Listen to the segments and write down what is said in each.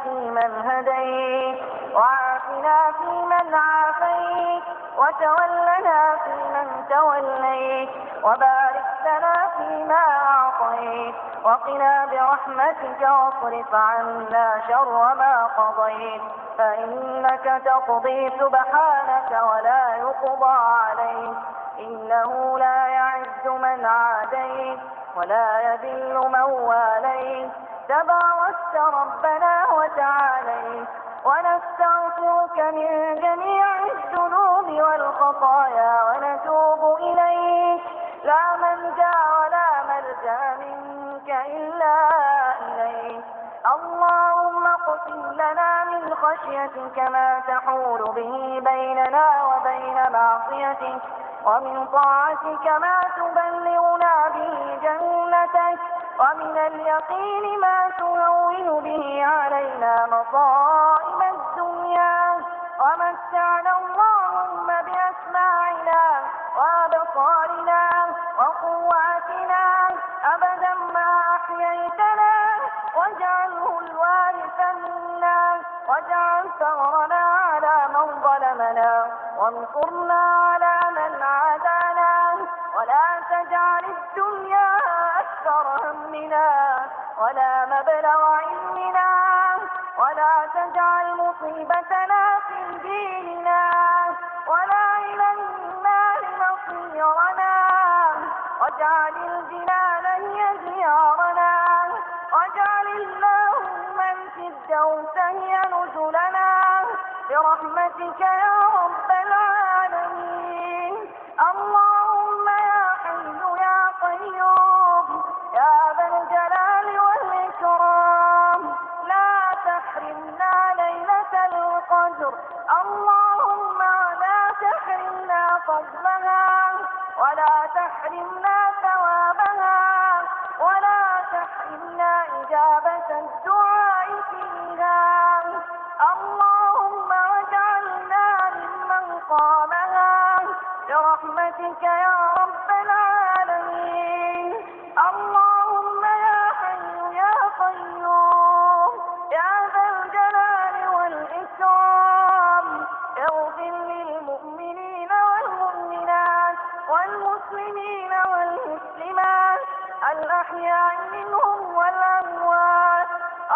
فيمن هديت وعافنا فيمن عافيت وتولنا فيمن توليت وبارك لنا فيما أعطيت وقنا برحمتك واصرف عنا شر ما قضيت فإنك تقضي سبحانك ولا يقضى عليك إنه لا يعز من عاديت ولا يذل من واليت تباركت ربنا وتعاليت ونستغفرك من جميع الذنوب والخطايا ونتوب إليك لا ملجأ ولا ملجأ منك إلا إليك اللهم اقسم لنا من خشيتك ما تحول به بيننا وبين معصيتك ومن طاعتك ما تبلغنا به جنتك ومن اليقين ما تهون به علينا مصائب الدنيا ومتعنا اللهم بأسماعنا وأبصارنا وقواتنا أبدا ما أحييتنا واجعله الوارث منا واجعل ثأرنا على من ظلمنا وانصرنا على من عادانا ولا تجعل الدنيا أكثر همنا ولا مبلغ علمنا ولا تجعل مصيبتنا في ديننا ولا إلى النار مصيرنا واجعل الجنان هي ديارنا واجعل اللهم الفردوس هي نزلنا برحمتك يا رب العالمين اللهم يا حي يا قيوم يا ذا الجلال والإكرام لا تحرمنا ليلة القدر اللهم لا تحرمنا فضلها ولا تحرمنا ثوابها ولا تحرمنا إجابة الدعاء فيها اللهم واجعلنا ممن قامها برحمتك يا رب العالمين اللهم يا حي يا قيوم يا ذا الجلال والإكرام اغفر للمؤمنين والمؤمنات والمسلمين والمسلمات الأحياء منهم والأموات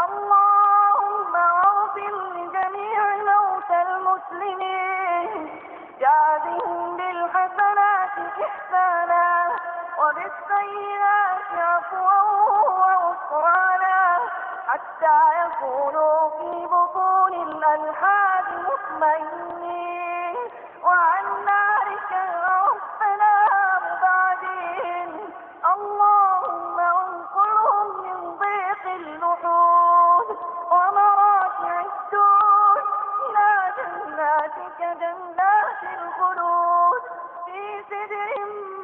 اللهم اغفر لجميع موتى المسلمين جازهم بالحسنات إحسانا وبالسيئات عفوا وغفرانا حتى يكونوا في بطون الألحاد مطمئنين وعن نارك ربنا مبعدين اللهم انقلهم من ضيق اللحود ومراجع الدود إلى جناتك جنات الخلود في سدر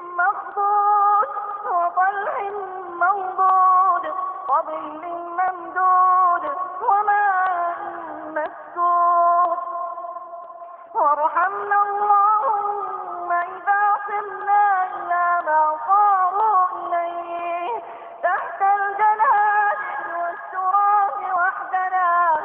مخضود وطلح منضود وظل ممدود وماء مسكوب وارحمنا اللهم إذا صرنا إلى ما صاروا إليه تحت الجنادل والتراب وحدنا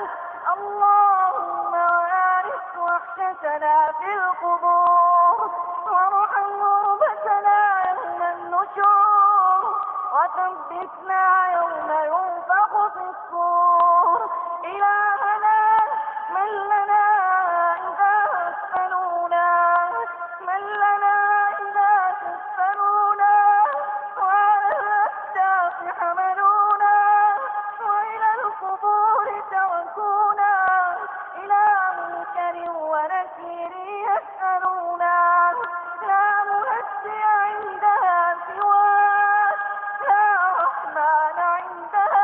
اللهم وارث وحشتنا في القبور وارحم غربتنا يوم النشور وثبتنا يوم ينفخ في الصور إلهنا من لنا إذا أسفلونا من لنا إذا كفلونا وعلى الأكتاف حملونا وإلى القبور تركونا إلى منكر ونكير يسألونا لا مهدي عندها سواك لا رحمن عندها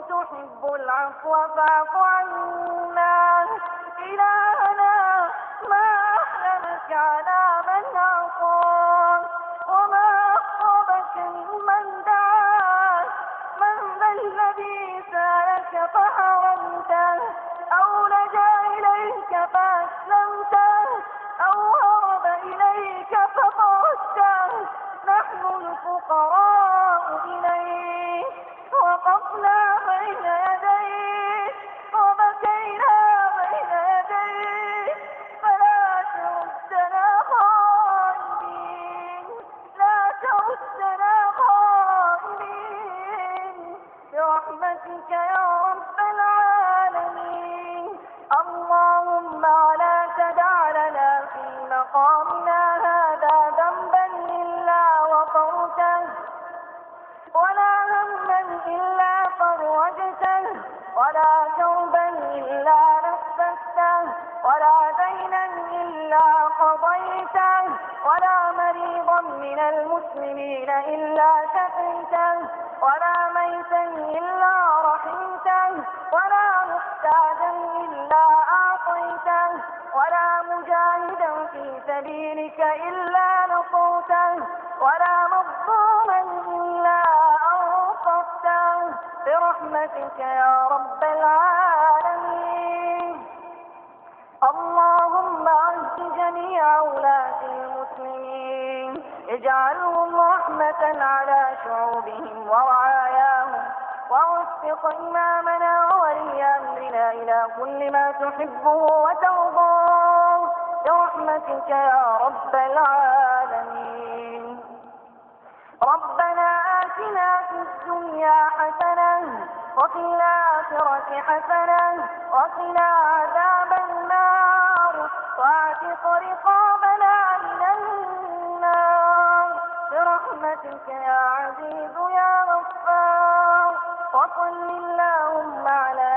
تحب العفو فاعف عنا. إلهنا ما أحلمك على من عصاك وما أقربك ممن دعاك. من ذا الذي سالك فحرمته أو لجأ إليك فأسلمته أو هرب إليك فطردته؟ نحن الفقراء إليك وقفنا بين يديك وبكينا بين يديك فلا تردنا خائبين، لا تردنا خائبين برحمتك يا رب العالمين. اللهم لا تدع لنا في مقامنا هذا ذنبا إلا غفرته ولا هما إلا فرجته ولا كربا إلا نفسته ولا دينا إلا قضيته ولا مريضا من المسلمين إلا شفيته ولا ميتا إلا رحمته ولا محتاجا إلا أعطيته ولا مجاهدا في سبيلك إلا نصرته ولا مظلوما إلا أنصفته برحمتك يا رب العالمين. اللهم أعز جميع ولاة المسلمين، اجعلهم رحمة على شعوبهم ورعاياهم، ووفق إمامنا وولي أمرنا إلى كل ما تحبه وترضاه برحمتك يا رب العالمين. ربنا آتنا في الدنيا حسنة وفي الآخرة حسنة وقنا عذاب النار واعتق رقابنا من النار برحمتك يا عزيز يا غفار. وصل اللهم على